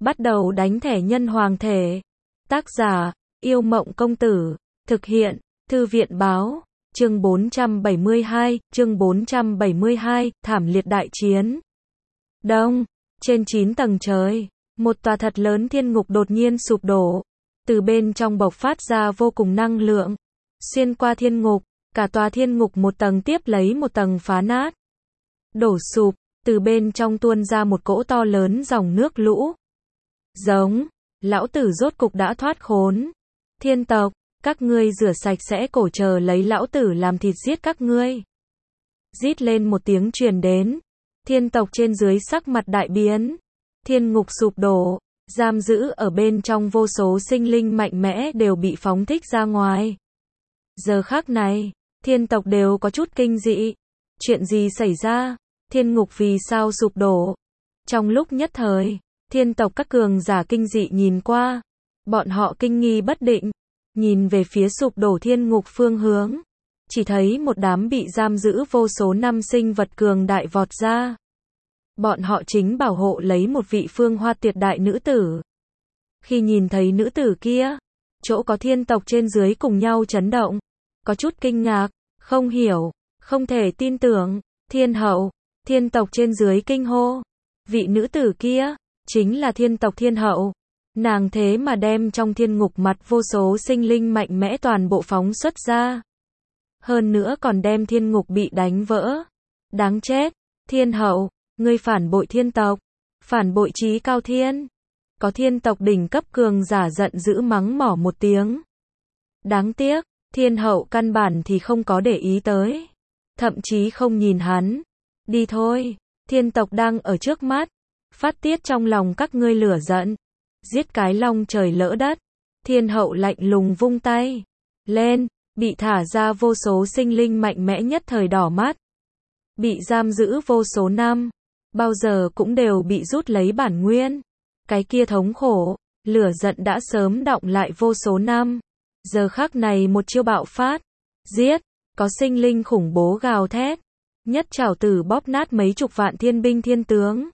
Bắt đầu đánh thẻ nhân hoàng thể. Tác giả, Yêu Mộng Công Tử. Thực hiện, Thư viện Báo. Chương 472, thảm liệt đại chiến. Đông, trên 9 tầng trời, một tòa thật lớn thiên ngục đột nhiên sụp đổ. Từ bên trong bộc phát ra vô cùng năng lượng. Xuyên qua thiên ngục, cả tòa thiên ngục một tầng tiếp lấy một tầng phá nát. Đổ sụp, từ bên trong tuôn ra một cỗ to lớn dòng nước lũ. Giống, lão tử rốt cục đã thoát khốn. Thiên tộc, các ngươi rửa sạch sẽ cổ chờ lấy lão tử làm thịt giết các ngươi. Rít lên một tiếng truyền đến. Thiên tộc trên dưới sắc mặt đại biến. Thiên ngục sụp đổ, giam giữ ở bên trong vô số sinh linh mạnh mẽ đều bị phóng thích ra ngoài. Giờ khắc này, thiên tộc đều có chút kinh dị. Chuyện gì xảy ra? Thiên ngục vì sao sụp đổ? Trong lúc nhất thời, thiên tộc các cường giả kinh dị nhìn qua. Bọn họ kinh nghi bất định, nhìn về phía sụp đổ thiên ngục phương hướng. Chỉ thấy một đám bị giam giữ vô số năm sinh vật cường đại vọt ra. Bọn họ chính bảo hộ lấy một vị phương hoa tuyệt đại nữ tử. Khi nhìn thấy nữ tử kia, chỗ có thiên tộc trên dưới cùng nhau chấn động. Có chút kinh ngạc, không hiểu, không thể tin tưởng. Thiên hậu, thiên tộc trên dưới kinh hô. Vị nữ tử kia, chính là thiên tộc thiên hậu. Nàng thế mà đem trong thiên ngục mặt vô số sinh linh mạnh mẽ toàn bộ phóng xuất ra. Hơn nữa còn đem thiên ngục bị đánh vỡ. Đáng chết, thiên hậu, ngươi phản bội thiên tộc, phản bội chí cao thiên. Có thiên tộc đỉnh cấp cường giả giận dữ mắng mỏ một tiếng. Đáng tiếc, thiên hậu căn bản thì không có để ý tới. Thậm chí không nhìn hắn. Đi thôi, thiên tộc đang ở trước mắt. Phát tiết trong lòng các ngươi lửa giận. Giết cái long trời lỡ đất. Thiên hậu lạnh lùng vung tay lên, bị thả ra vô số sinh linh mạnh mẽ nhất thời đỏ mắt. Bị giam giữ vô số năm, bao giờ cũng đều bị rút lấy bản nguyên. Cái kia thống khổ, lửa giận đã sớm đọng lại vô số năm. Giờ khắc này một chiêu bạo phát, giết, có sinh linh khủng bố gào thét. Nhất trảo tử bóp nát mấy chục vạn thiên binh thiên tướng.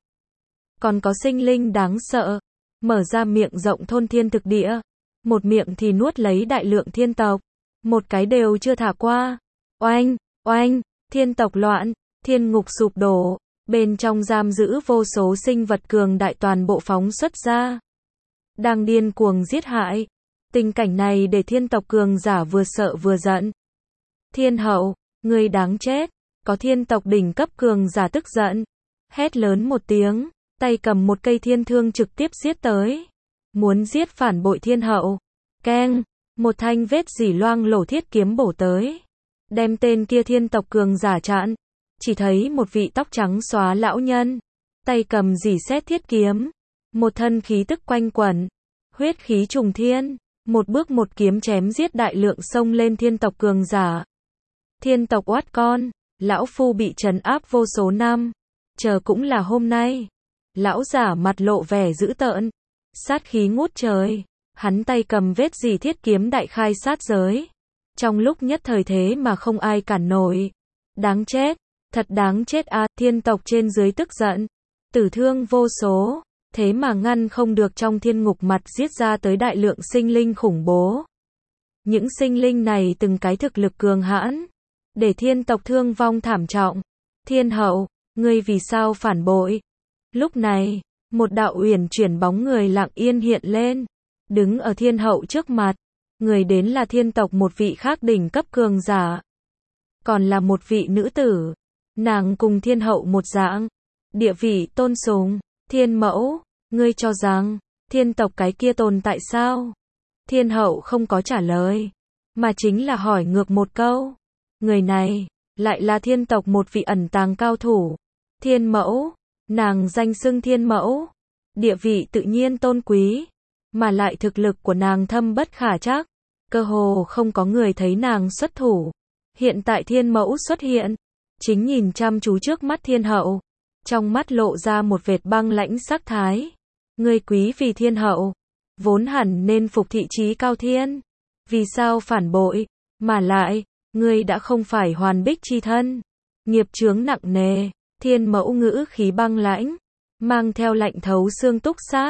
Còn có sinh linh đáng sợ, mở ra miệng rộng thôn thiên thực địa. Một miệng thì nuốt lấy đại lượng thiên tộc. Một cái đều chưa thả qua. Oanh, oanh, thiên tộc loạn, thiên ngục sụp đổ. Bên trong giam giữ vô số sinh vật cường đại toàn bộ phóng xuất ra. Đang điên cuồng giết hại. Tình cảnh này để thiên tộc cường giả vừa sợ vừa giận. Thiên hậu, ngươi đáng chết. Có thiên tộc đỉnh cấp cường giả tức giận. Hét lớn một tiếng, tay cầm một cây thiên thương trực tiếp giết tới. Muốn giết phản bội thiên hậu. Keng, một thanh vết dỉ loang lổ thiết kiếm bổ tới. Đem tên kia thiên tộc cường giả chặn. Chỉ thấy một vị tóc trắng xóa lão nhân. Tay cầm dỉ sét thiết kiếm. Một thân khí tức quanh quẩn. Huyết khí trùng thiên. Một bước một kiếm chém giết đại lượng xông lên thiên tộc cường giả. Thiên tộc oát con. Lão phu bị trấn áp vô số năm. Chờ cũng là hôm nay. Lão giả mặt lộ vẻ dữ tợn. Sát khí ngút trời. Hắn tay cầm vết dỉ thiết kiếm đại khai sát giới. Trong lúc nhất thời thế mà không ai cản nổi. Đáng chết. Thật đáng chết à, thiên tộc trên dưới tức giận. Tử thương vô số. Thế mà ngăn không được trong thiên ngục mặt giết ra tới đại lượng sinh linh khủng bố. Những sinh linh này từng cái thực lực cường hãn. Để thiên tộc thương vong thảm trọng. Thiên hậu, ngươi vì sao phản bội? Lúc này, một đạo uyển chuyển bóng người lặng yên hiện lên. Đứng ở thiên hậu trước mặt. Người đến là thiên tộc một vị khác đỉnh cấp cường giả. Còn là một vị nữ tử. Nàng cùng thiên hậu một dạng. Địa vị tôn sùng. Thiên mẫu, ngươi cho rằng thiên tộc cái kia tồn tại sao? Thiên hậu không có trả lời. Mà chính là hỏi ngược một câu. Người này, lại là thiên tộc một vị ẩn tàng cao thủ. Thiên mẫu, nàng danh xưng thiên mẫu. Địa vị tự nhiên tôn quý. Mà lại thực lực của nàng thâm bất khả trắc. Cơ hồ không có người thấy nàng xuất thủ. Hiện tại thiên mẫu xuất hiện. Chính nhìn chăm chú trước mắt thiên hậu. Trong mắt lộ ra một vệt băng lãnh sắc thái. Ngươi quý vì thiên hậu. Vốn hẳn nên phục thị chí cao thiên. Vì sao phản bội? Mà lại, ngươi đã không phải hoàn bích chi thân. Nghiệp chướng nặng nề. Thiên mẫu ngữ khí băng lãnh. Mang theo lạnh thấu xương túc sát.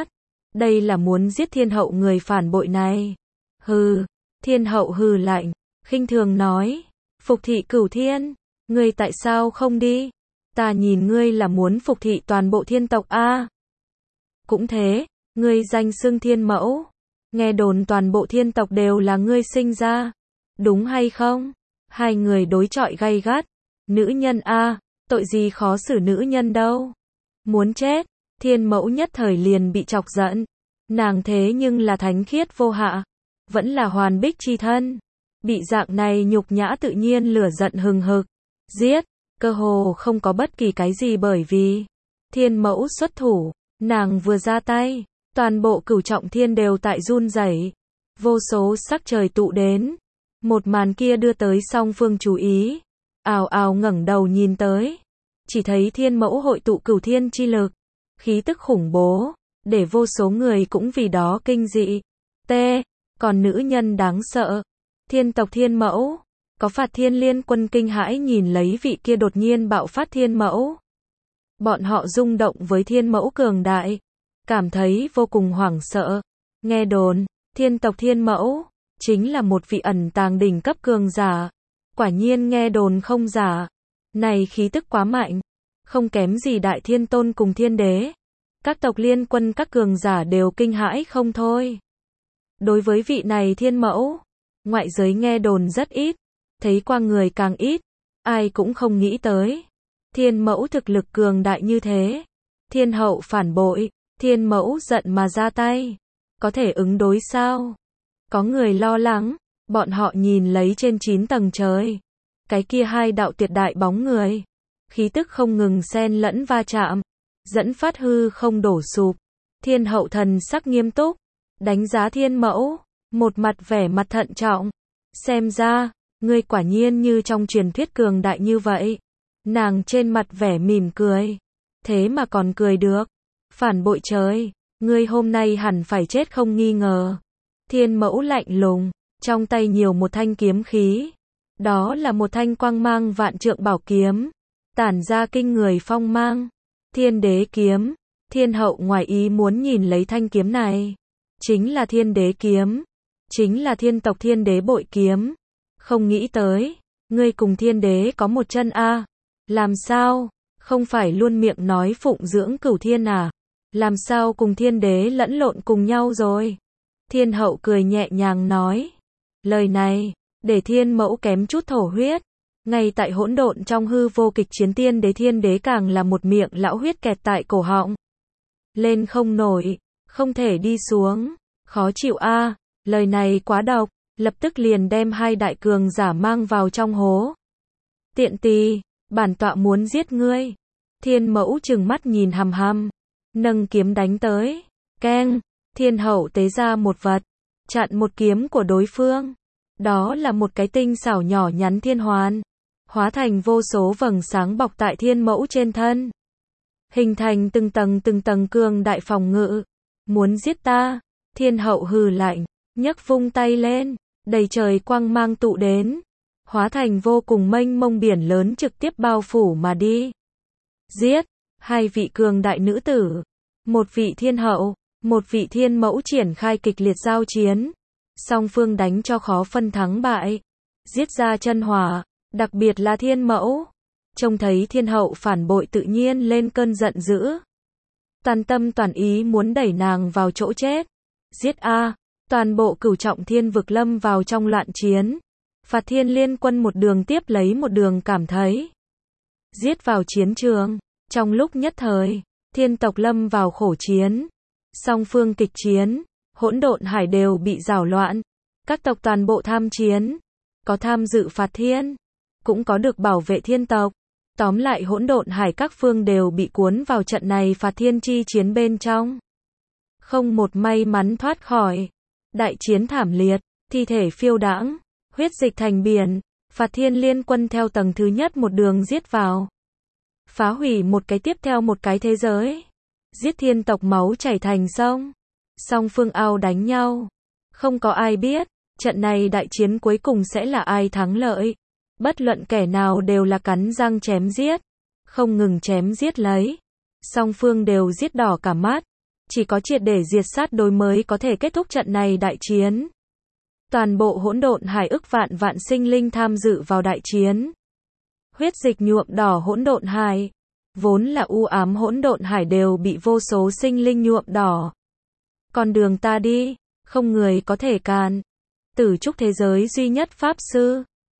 Đây là muốn giết thiên hậu người phản bội này. Hừ, thiên hậu hừ lạnh, khinh thường nói, phục thị Cửu Thiên, ngươi tại sao không đi? Ta nhìn ngươi là muốn phục thị toàn bộ thiên tộc a. Cũng thế, ngươi danh xưng thiên mẫu, nghe đồn toàn bộ thiên tộc đều là ngươi sinh ra, đúng hay không? Hai người đối chọi gay gắt, nữ nhân a, tội gì khó xử nữ nhân đâu. Muốn chết, thiên mẫu nhất thời liền bị chọc giận, nàng thế nhưng là thánh khiết vô hạ, vẫn là hoàn bích chi thân, bị dạng này nhục nhã tự nhiên lửa giận hừng hực, giết, cơ hồ không có bất kỳ cái gì bởi vì thiên mẫu xuất thủ, nàng vừa ra tay, toàn bộ Cửu Trọng Thiên đều tại run rẩy, vô số sắc trời tụ đến, một màn kia đưa tới song phương chú ý, ào ào ngẩng đầu nhìn tới, chỉ thấy thiên mẫu hội tụ Cửu Thiên chi lực, khí tức khủng bố, để vô số người cũng vì đó kinh dị. Còn nữ nhân đáng sợ, thiên tộc thiên mẫu, có Phạt Thiên Liên Quân kinh hãi nhìn lấy vị kia đột nhiên bạo phát thiên mẫu. Bọn họ rung động với thiên mẫu cường đại, cảm thấy vô cùng hoảng sợ. Nghe đồn, thiên tộc thiên mẫu, chính là một vị ẩn tàng đỉnh cấp cường giả. Quả nhiên nghe đồn không giả. Này khí tức quá mạnh, không kém gì Đại Thiên Tôn cùng Thiên Đế. Các tộc liên quân các cường giả đều kinh hãi không thôi. Đối với vị này thiên mẫu, ngoại giới nghe đồn rất ít, thấy qua người càng ít, ai cũng không nghĩ tới. Thiên mẫu thực lực cường đại như thế, thiên hậu phản bội, thiên mẫu giận mà ra tay, có thể ứng đối sao? Có người lo lắng, bọn họ nhìn lấy trên 9 tầng trời, cái kia hai đạo tuyệt đại bóng người, khí tức không ngừng xen lẫn va chạm, dẫn phát hư không đổ sụp. Thiên hậu thần sắc nghiêm túc, đánh giá thiên mẫu, một mặt vẻ mặt thận trọng, xem ra, ngươi quả nhiên như trong truyền thuyết cường đại như vậy. Nàng trên mặt vẻ mỉm cười, thế mà còn cười được, phản bội trời, ngươi hôm nay hẳn phải chết không nghi ngờ. Thiên mẫu lạnh lùng, trong tay nhiều một thanh kiếm khí, đó là một thanh quang mang vạn trượng bảo kiếm, tản ra kinh người phong mang, Thiên Đế kiếm. Thiên hậu ngoài ý muốn nhìn lấy thanh kiếm này, chính là Thiên Đế kiếm, chính là thiên tộc Thiên Đế bội kiếm. Không nghĩ tới, ngươi cùng Thiên Đế có một chân a. Làm sao? Không phải luôn miệng nói phụng dưỡng Cửu Thiên à? Làm sao cùng Thiên Đế lẫn lộn cùng nhau rồi? Thiên hậu cười nhẹ nhàng nói. Lời này, để thiên mẫu kém chút thổ huyết. Ngay tại hỗn độn trong hư vô kịch chiến Thiên Đế càng là một miệng lão huyết kẹt tại cổ họng. Lên không nổi, không thể đi xuống, khó chịu a. Lời này quá độc, lập tức liền đem hai đại cường giả mang vào trong hố. Tiện tì, bản tọa muốn giết ngươi. Thiên mẫu trừng mắt nhìn hằm hằm, nâng kiếm đánh tới. Keng, thiên hậu tế ra một vật, chặn một kiếm của đối phương. Đó là một cái tinh xảo nhỏ nhắn thiên hoàn, hóa thành vô số vầng sáng bọc tại thiên mẫu trên thân, hình thành từng tầng cường đại phòng ngự. Muốn giết ta? Thiên hậu hừ lạnh, nhấc vung tay lên, đầy trời quang mang tụ đến, hóa thành vô cùng mênh mông biển lớn trực tiếp bao phủ mà đi. Giết! Hai vị cường đại nữ tử, một vị thiên hậu, một vị thiên mẫu triển khai kịch liệt giao chiến. Song phương đánh cho khó phân thắng bại, giết ra chân hỏa, đặc biệt là thiên mẫu. Trông thấy thiên hậu phản bội tự nhiên lên cơn giận dữ. Toàn tâm toàn ý muốn đẩy nàng vào chỗ chết. Giết a! Toàn bộ Cửu Trọng Thiên vực lâm vào trong loạn chiến. Phạt Thiên Liên Quân một đường tiếp lấy một đường cảm thấy. Giết vào chiến trường. Trong lúc nhất thời, thiên tộc lâm vào khổ chiến. Song phương kịch chiến, hỗn độn hải đều bị rào loạn. Các tộc toàn bộ tham chiến. Có tham dự phạt thiên, cũng có được bảo vệ thiên tộc. Tóm lại hỗn độn hải các phương đều bị cuốn vào trận này phạt thiên chi chiến bên trong. Không một may mắn thoát khỏi. Đại chiến thảm liệt, thi thể phiêu đãng, huyết dịch thành biển. Phạt Thiên Liên Quân theo tầng thứ nhất một đường giết vào, phá hủy một cái tiếp theo một cái thế giới, giết thiên tộc máu chảy thành sông. Song phương ao đánh nhau, không có ai biết trận này đại chiến cuối cùng sẽ là ai thắng lợi. Bất luận kẻ nào đều là cắn răng chém giết, không ngừng chém giết lấy. Song phương đều giết đỏ cả mắt, Chỉ có triệt để diệt sát đối mới có thể kết thúc trận này đại chiến. Toàn bộ hỗn độn hải ức vạn vạn sinh linh tham dự vào đại chiến. Huyết dịch nhuộm đỏ hỗn độn hải. Vốn là u ám hỗn độn hải đều bị vô số sinh linh nhuộm đỏ. Con đường ta đi, không người có thể cản. Tử trúc thế giới duy nhất pháp sư.